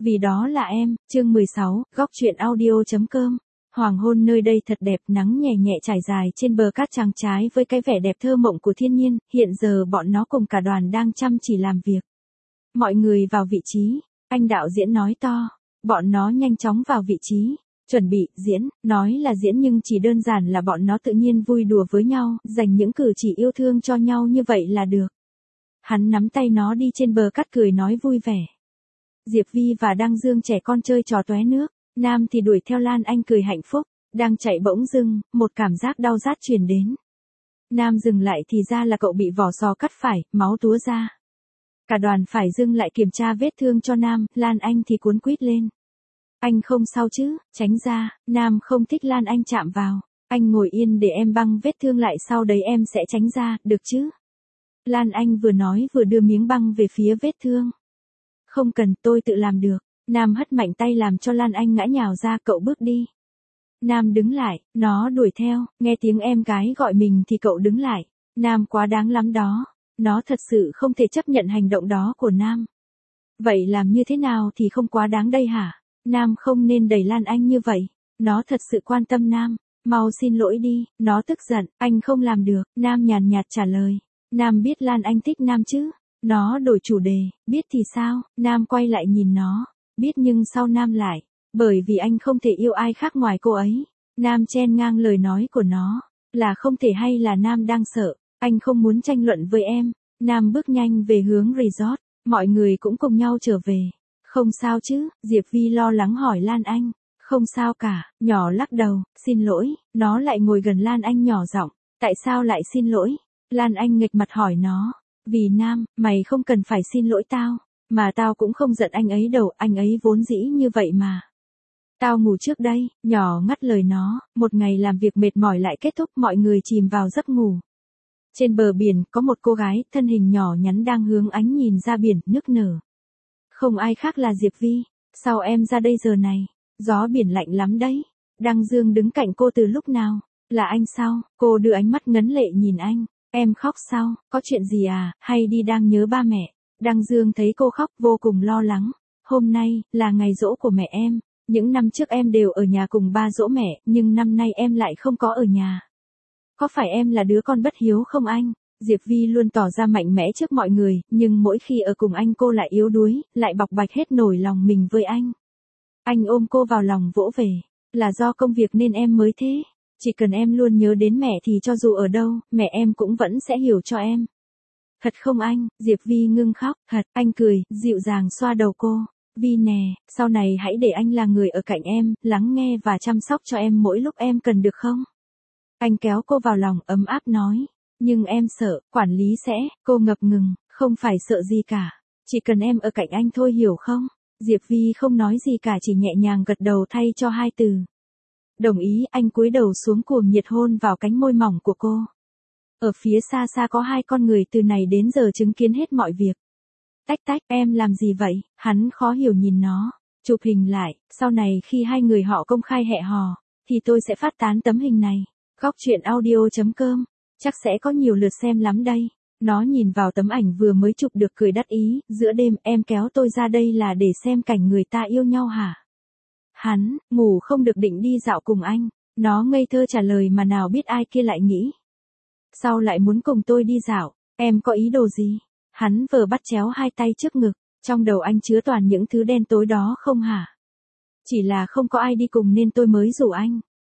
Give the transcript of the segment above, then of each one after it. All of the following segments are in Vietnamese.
Vì đó là em, chương 16, góc truyện audio.com. Hoàng hôn nơi đây thật đẹp, nắng nhẹ nhẹ trải dài trên bờ cát trắng trái với cái vẻ đẹp thơ mộng của thiên nhiên, hiện giờ bọn nó cùng cả đoàn đang chăm chỉ làm việc. Mọi người vào vị trí, anh đạo diễn nói to. Bọn nó nhanh chóng vào vị trí, chuẩn bị, diễn, nói là diễn nhưng chỉ đơn giản là bọn nó tự nhiên vui đùa với nhau, dành những cử chỉ yêu thương cho nhau như vậy là được. Hắn nắm tay nó đi trên bờ cát cười nói vui vẻ. Diệp Vi và Đăng Dương trẻ con chơi trò tóe nước, Nam thì đuổi theo Lan Anh cười hạnh phúc, đang chạy bỗng dưng, một cảm giác đau rát truyền đến. Nam dừng lại thì ra là cậu bị vỏ sò cắt phải, máu túa ra. Cả đoàn phải dừng lại kiểm tra vết thương cho Nam, Lan Anh thì cuống quýt lên. Anh không sao chứ, tránh ra, Nam không thích Lan Anh chạm vào. Anh ngồi yên để em băng vết thương lại sau đấy em sẽ tránh ra, được chứ? Lan Anh vừa nói vừa đưa miếng băng về phía vết thương. Không cần, tôi tự làm được. Nam hất mạnh tay làm cho Lan Anh ngã nhào ra, cậu bước đi. Nam đứng lại, nó đuổi theo, nghe tiếng em gái gọi mình thì cậu đứng lại. Nam quá đáng lắm đó. Nó thật sự không thể chấp nhận hành động đó của Nam. Vậy làm như thế nào thì không quá đáng đây hả? Nam không nên đẩy Lan Anh như vậy. Nó thật sự quan tâm Nam. Mau xin lỗi đi, nó tức giận, anh không làm được. Nam nhàn nhạt trả lời. Nam biết Lan Anh thích Nam chứ? Nó đổi chủ đề, biết thì sao? Nam quay lại nhìn nó. Biết nhưng sau Nam lại. Bởi vì anh không thể yêu ai khác ngoài cô ấy. Nam chen ngang lời nói của nó. Là không thể hay là Nam đang sợ. Anh không muốn tranh luận với em. Nam bước nhanh về hướng resort. Mọi người cũng cùng nhau trở về. Không sao chứ? Diệp Vi lo lắng hỏi Lan Anh. Không sao cả, nhỏ lắc đầu, xin lỗi. Nó lại ngồi gần Lan Anh nhỏ giọng. Tại sao lại xin lỗi? Lan Anh nghịch mặt hỏi nó. Vì Nam, mày không cần phải xin lỗi tao. Mà tao cũng không giận anh ấy đâu, anh ấy vốn dĩ như vậy mà. Tao ngủ trước đây, nhỏ ngắt lời nó. Một ngày làm việc mệt mỏi lại kết thúc, mọi người chìm vào giấc ngủ. Trên bờ biển, có một cô gái, thân hình nhỏ nhắn đang hướng ánh nhìn ra biển, nức nở. Không ai khác là Diệp Vi. Sao em ra đây giờ này? Gió biển lạnh lắm đấy. Đăng Dương đứng cạnh cô từ lúc nào? Là anh sao? Cô đưa ánh mắt ngấn lệ nhìn anh. Em khóc sao? Có chuyện gì à? Hay đi đang nhớ ba mẹ? Đăng Dương thấy cô khóc vô cùng lo lắng. Hôm nay, là ngày giỗ của mẹ em. Những năm trước em đều ở nhà cùng ba giỗ mẹ, nhưng năm nay em lại không có ở nhà. Có phải em là đứa con bất hiếu không anh? Diệp Vi luôn tỏ ra mạnh mẽ trước mọi người, nhưng mỗi khi ở cùng anh cô lại yếu đuối, lại bộc bạch hết nổi lòng mình với anh. Anh ôm cô vào lòng vỗ về. Là do công việc nên em mới thế. Chỉ cần em luôn nhớ đến mẹ thì cho dù ở đâu, mẹ em cũng vẫn sẽ hiểu cho em. Thật không anh? Diệp Vi ngưng khóc. Thật, anh cười, dịu dàng xoa đầu cô. Vi nè, sau này hãy để anh là người ở cạnh em, lắng nghe và chăm sóc cho em mỗi lúc em cần được không? Anh kéo cô vào lòng ấm áp nói. Nhưng em sợ, quản lý sẽ, cô ngập ngừng, không phải sợ gì cả. Chỉ cần em ở cạnh anh thôi hiểu không? Diệp Vi không nói gì cả chỉ nhẹ nhàng gật đầu thay cho hai từ. Đồng ý, anh cúi đầu xuống cuồng nhiệt hôn vào cánh môi mỏng của cô. Ở phía xa xa có hai con người từ này đến giờ chứng kiến hết mọi việc. Tách tách, em làm gì vậy? Hắn khó hiểu nhìn nó. Chụp hình lại, sau này khi hai người họ công khai hẹn hò, thì tôi sẽ phát tán tấm hình này. Góc truyện audio.com. Chắc sẽ có nhiều lượt xem lắm đây. Nó nhìn vào tấm ảnh vừa mới chụp được cười đắc ý. Giữa đêm em kéo tôi ra đây là để xem cảnh người ta yêu nhau hả? Hắn, ngủ không được định đi dạo cùng anh. Nó ngây thơ trả lời mà nào biết ai kia lại nghĩ. Sao lại muốn cùng tôi đi dạo? Em có ý đồ gì? Hắn vờ bắt chéo hai tay trước ngực. Trong đầu anh chứa toàn những thứ đen tối đó không hả? Chỉ là không có ai đi cùng nên tôi mới rủ anh.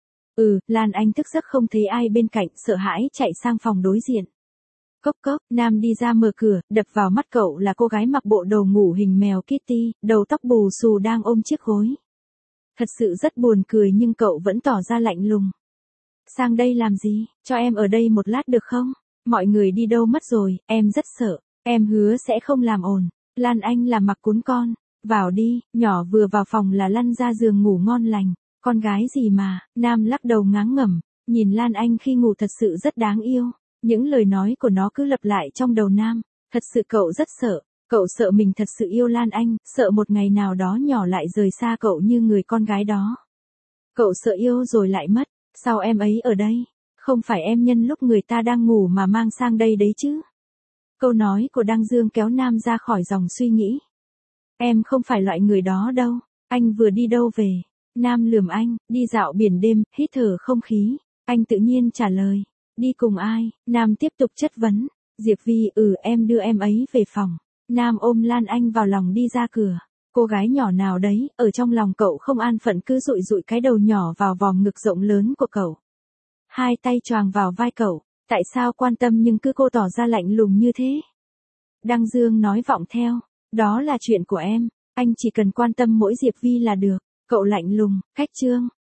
Lan Anh thức giấc không thấy ai bên cạnh, sợ hãi chạy sang phòng đối diện. Cốc cốc, Nam đi ra mở cửa, đập vào mắt cậu là cô gái mặc bộ đồ ngủ hình mèo Kitty, đầu tóc bù xù đang ôm chiếc gối. Thật sự rất buồn cười nhưng cậu vẫn tỏ ra lạnh lùng. Sang đây làm gì? Cho em ở đây một lát được không? Mọi người đi đâu mất rồi, em rất sợ. Em hứa sẽ không làm ồn. Lan Anh là mặc cún con. Vào đi, nhỏ vừa vào phòng là lăn ra giường ngủ ngon lành. Con gái gì mà? Nam lắc đầu ngán ngẩm. Nhìn Lan Anh khi ngủ thật sự rất đáng yêu. Những lời nói của nó cứ lặp lại trong đầu Nam. Thật sự cậu rất sợ. Cậu sợ mình thật sự yêu Lan Anh, sợ một ngày nào đó nhỏ lại rời xa cậu như người con gái đó. Cậu sợ yêu rồi lại mất. Sao em ấy ở đây? Không phải em nhân lúc người ta đang ngủ mà mang sang đây đấy chứ? Câu nói của Đăng Dương kéo Nam ra khỏi dòng suy nghĩ. Em không phải loại người đó đâu. Anh vừa đi đâu về? Nam lườm anh, đi dạo biển đêm, hít thở không khí. Anh tự nhiên trả lời. Đi cùng ai? Nam tiếp tục chất vấn. Diệp Vi, em đưa em ấy về phòng. Nam ôm Lan Anh vào lòng đi ra cửa. Cô gái nhỏ nào đấy, ở trong lòng cậu không an phận cứ dụi dụi cái đầu nhỏ vào vòng ngực rộng lớn của cậu. Hai tay choàng vào vai cậu. Tại sao quan tâm nhưng cứ cô tỏ ra lạnh lùng như thế? Đăng Dương nói vọng theo. Đó là chuyện của em. Anh chỉ cần quan tâm mỗi Diệp Vi là được. Cậu lạnh lùng, cách trương.